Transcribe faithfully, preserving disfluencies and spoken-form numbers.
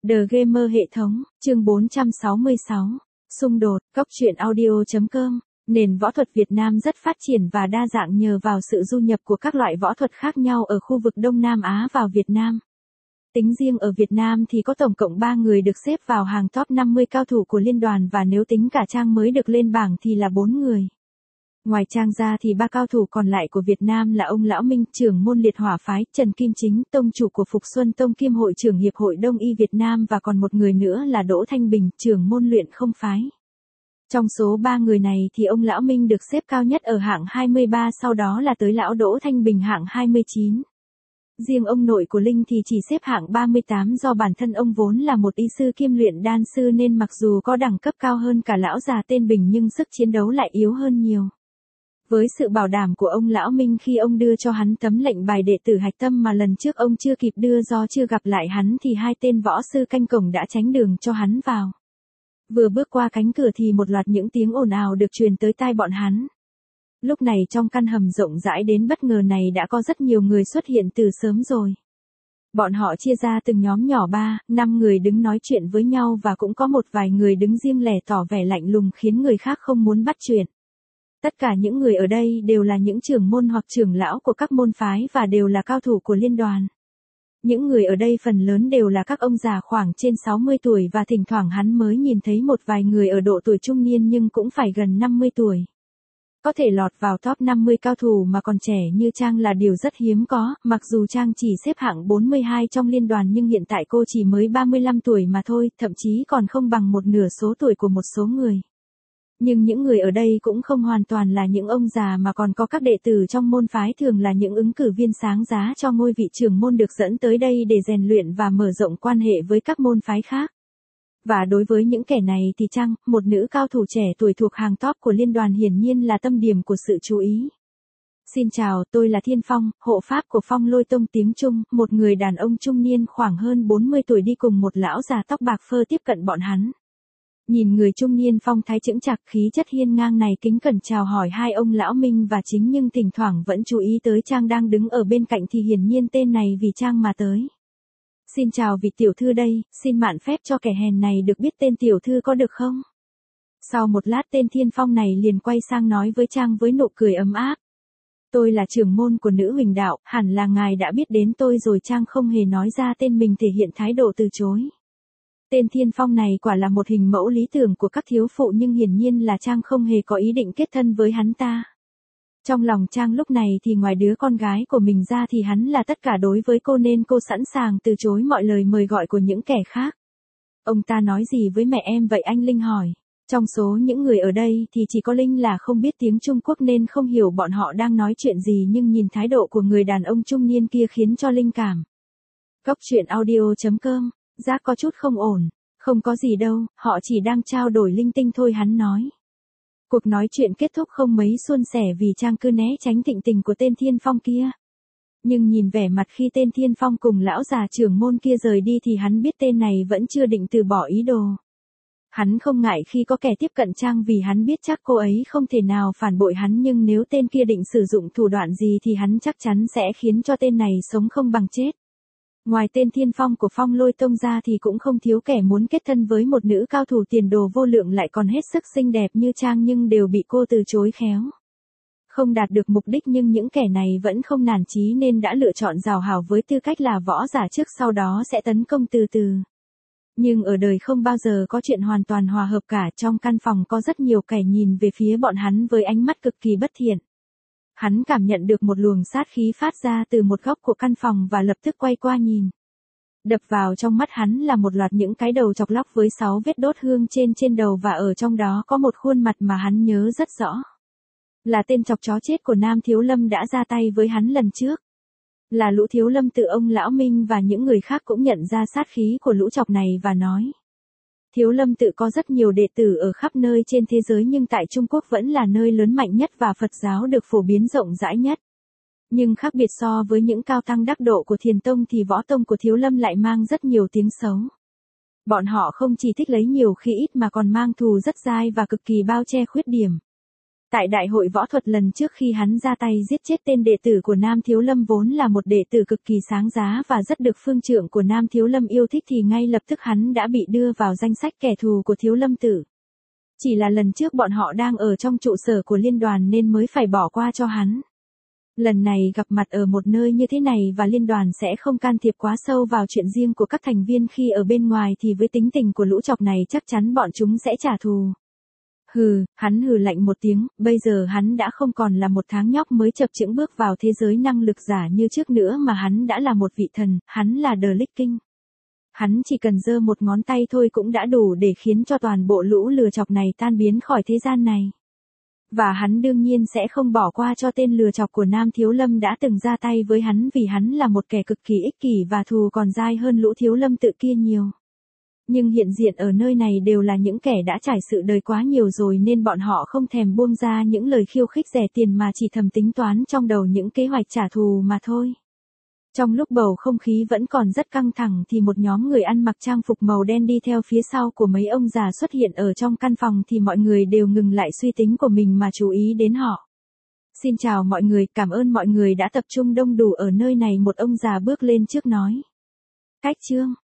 The Gamer hệ thống, chương bốn trăm sáu mươi sáu. Xung đột, Cốc truyện audio.com. Nền võ thuật Việt Nam rất phát triển và đa dạng nhờ vào sự du nhập của các loại võ thuật khác nhau ở khu vực Đông Nam Á vào Việt Nam. Tính riêng ở Việt Nam thì có tổng cộng ba người được xếp vào hàng top năm mươi cao thủ của liên đoàn và nếu tính cả Trang mới được lên bảng thì là bốn người. Ngoài Trang ra thì ba cao thủ còn lại của Việt Nam là ông Lão Minh, trưởng môn liệt hỏa phái, Trần Kim Chính, tông chủ của Phục Xuân Tông kiêm hội trưởng Hiệp hội Đông y Việt Nam và còn một người nữa là Đỗ Thanh Bình, trưởng môn luyện không phái. Trong số ba người này thì ông Lão Minh được xếp cao nhất ở hạng hai mươi ba, sau đó là tới Lão Đỗ Thanh Bình hạng hai mươi chín. Riêng ông nội của Linh thì chỉ xếp hạng ba mươi tám do bản thân ông vốn là một y sư kiêm luyện đan sư nên mặc dù có đẳng cấp cao hơn cả lão già tên Bình nhưng sức chiến đấu lại yếu hơn nhiều. Với sự bảo đảm của ông Lão Minh khi ông đưa cho hắn tấm lệnh bài đệ tử hạch tâm mà lần trước ông chưa kịp đưa do chưa gặp lại hắn thì hai tên võ sư canh cổng đã tránh đường cho hắn vào. Vừa bước qua cánh cửa thì một loạt những tiếng ồn ào được truyền tới tai bọn hắn. Lúc này trong căn hầm rộng rãi đến bất ngờ này đã có rất nhiều người xuất hiện từ sớm rồi. Bọn họ chia ra từng nhóm nhỏ ba, năm người đứng nói chuyện với nhau và cũng có một vài người đứng riêng lẻ tỏ vẻ lạnh lùng khiến người khác không muốn bắt chuyện. Tất cả những người ở đây đều là những trưởng môn hoặc trưởng lão của các môn phái và đều là cao thủ của liên đoàn. Những người ở đây phần lớn đều là các ông già khoảng trên sáu mươi tuổi và thỉnh thoảng hắn mới nhìn thấy một vài người ở độ tuổi trung niên nhưng cũng phải gần năm mươi tuổi. Có thể lọt vào top năm mươi cao thủ mà còn trẻ như Trang là điều rất hiếm có, mặc dù Trang chỉ xếp hạng bốn mươi hai trong liên đoàn nhưng hiện tại cô chỉ mới ba mươi lăm tuổi mà thôi, thậm chí còn không bằng một nửa số tuổi của một số người. Nhưng những người ở đây cũng không hoàn toàn là những ông già mà còn có các đệ tử trong môn phái thường là những ứng cử viên sáng giá cho ngôi vị trưởng môn được dẫn tới đây để rèn luyện và mở rộng quan hệ với các môn phái khác. Và đối với những kẻ này thì Trang, một nữ cao thủ trẻ tuổi thuộc hàng top của liên đoàn hiển nhiên là tâm điểm của sự chú ý. Xin chào, tôi là Thiên Phong, hộ pháp của Phong Lôi Tông tiếng Trung, một người đàn ông trung niên khoảng hơn bốn mươi tuổi đi cùng một lão già tóc bạc phơ tiếp cận bọn hắn. Nhìn người trung niên phong thái chững chạc khí chất hiên ngang này kính cẩn chào hỏi hai ông Lão Minh và Chính nhưng thỉnh thoảng vẫn chú ý tới Trang đang đứng ở bên cạnh thì hiển nhiên tên này vì Trang mà tới. Xin chào vị tiểu thư đây, xin mạn phép cho kẻ hèn này được biết tên tiểu thư có được không? Sau một lát tên Thiên Phong này liền quay sang nói với Trang với nụ cười ấm áp. Tôi là trưởng môn của nữ huỳnh đạo, hẳn là ngài đã biết đến tôi rồi. Trang không hề nói ra tên mình thể hiện thái độ từ chối. Tên Thiên Phong này quả là một hình mẫu lý tưởng của các thiếu phụ nhưng hiển nhiên là Trang không hề có ý định kết thân với hắn ta. Trong lòng Trang lúc này thì ngoài đứa con gái của mình ra thì hắn là tất cả đối với cô nên cô sẵn sàng từ chối mọi lời mời gọi của những kẻ khác. Ông ta nói gì với mẹ em vậy anh? Linh hỏi. Trong số những người ở đây thì chỉ có Linh là không biết tiếng Trung Quốc nên không hiểu bọn họ đang nói chuyện gì nhưng nhìn thái độ của người đàn ông trung niên kia khiến cho Linh cảm. Cốc truyện audio.com. Giác có chút không ổn, không có gì đâu, họ chỉ đang trao đổi linh tinh thôi hắn nói. Cuộc nói chuyện kết thúc không mấy suôn sẻ vì Trang cứ né tránh thịnh tình của tên Thiên Phong kia. Nhưng nhìn vẻ mặt khi tên Thiên Phong cùng lão già trưởng môn kia rời đi thì hắn biết tên này vẫn chưa định từ bỏ ý đồ. Hắn không ngại khi có kẻ tiếp cận Trang vì hắn biết chắc cô ấy không thể nào phản bội hắn nhưng nếu tên kia định sử dụng thủ đoạn gì thì hắn chắc chắn sẽ khiến cho tên này sống không bằng chết. Ngoài tên Thiên Phong của Phong Lôi Tông ra thì cũng không thiếu kẻ muốn kết thân với một nữ cao thủ tiền đồ vô lượng lại còn hết sức xinh đẹp như Trang nhưng đều bị cô từ chối khéo. Không đạt được mục đích nhưng những kẻ này vẫn không nản chí nên đã lựa chọn giàu hảo với tư cách là võ giả trước sau đó sẽ tấn công từ từ. Nhưng ở đời không bao giờ có chuyện hoàn toàn hòa hợp cả, trong căn phòng có rất nhiều kẻ nhìn về phía bọn hắn với ánh mắt cực kỳ bất thiện. Hắn cảm nhận được một luồng sát khí phát ra từ một góc của căn phòng và lập tức quay qua nhìn. Đập vào trong mắt hắn là một loạt những cái đầu chọc lóc với sáu vết đốt hương trên trên đầu và ở trong đó có một khuôn mặt mà hắn nhớ rất rõ. Là tên chọc chó chết của Nam Thiếu Lâm đã ra tay với hắn lần trước. Là Lũ Thiếu Lâm tự ông Lão Minh và những người khác cũng nhận ra sát khí của lũ chọc này và nói. Thiếu Lâm tự có rất nhiều đệ tử ở khắp nơi trên thế giới nhưng tại Trung Quốc vẫn là nơi lớn mạnh nhất và Phật giáo được phổ biến rộng rãi nhất. Nhưng khác biệt so với những cao tăng đắc độ của Thiền Tông thì võ tông của Thiếu Lâm lại mang rất nhiều tiếng xấu. Bọn họ không chỉ thích lấy nhiều khi ít mà còn mang thù rất dai và cực kỳ bao che khuyết điểm. Tại đại hội võ thuật lần trước khi hắn ra tay giết chết tên đệ tử của Nam Thiếu Lâm vốn là một đệ tử cực kỳ sáng giá và rất được phương trượng của Nam Thiếu Lâm yêu thích thì ngay lập tức hắn đã bị đưa vào danh sách kẻ thù của Thiếu Lâm tử. Chỉ là lần trước bọn họ đang ở trong trụ sở của liên đoàn nên mới phải bỏ qua cho hắn. Lần này gặp mặt ở một nơi như thế này và liên đoàn sẽ không can thiệp quá sâu vào chuyện riêng của các thành viên khi ở bên ngoài thì với tính tình của lũ chọc này chắc chắn bọn chúng sẽ trả thù. Hừ, hắn hừ lạnh một tiếng, bây giờ hắn đã không còn là một tháng nhóc mới chập chững bước vào thế giới năng lực giả như trước nữa mà hắn đã là một vị thần, hắn là The Lich King. Hắn chỉ cần giơ một ngón tay thôi cũng đã đủ để khiến cho toàn bộ lũ lừa chọc này tan biến khỏi thế gian này. Và hắn đương nhiên sẽ không bỏ qua cho tên lừa chọc của Nam Thiếu Lâm đã từng ra tay với hắn vì hắn là một kẻ cực kỳ ích kỷ và thù còn dai hơn lũ Thiếu Lâm tự kia nhiều. Nhưng hiện diện ở nơi này đều là những kẻ đã trải sự đời quá nhiều rồi nên bọn họ không thèm buông ra những lời khiêu khích rẻ tiền mà chỉ thầm tính toán trong đầu những kế hoạch trả thù mà thôi. Trong lúc bầu không khí vẫn còn rất căng thẳng thì một nhóm người ăn mặc trang phục màu đen đi theo phía sau của mấy ông già xuất hiện ở trong căn phòng thì mọi người đều ngừng lại suy tính của mình mà chú ý đến họ. Xin chào mọi người, cảm ơn mọi người đã tập trung đông đủ ở nơi này, một ông già bước lên trước nói. Cách chương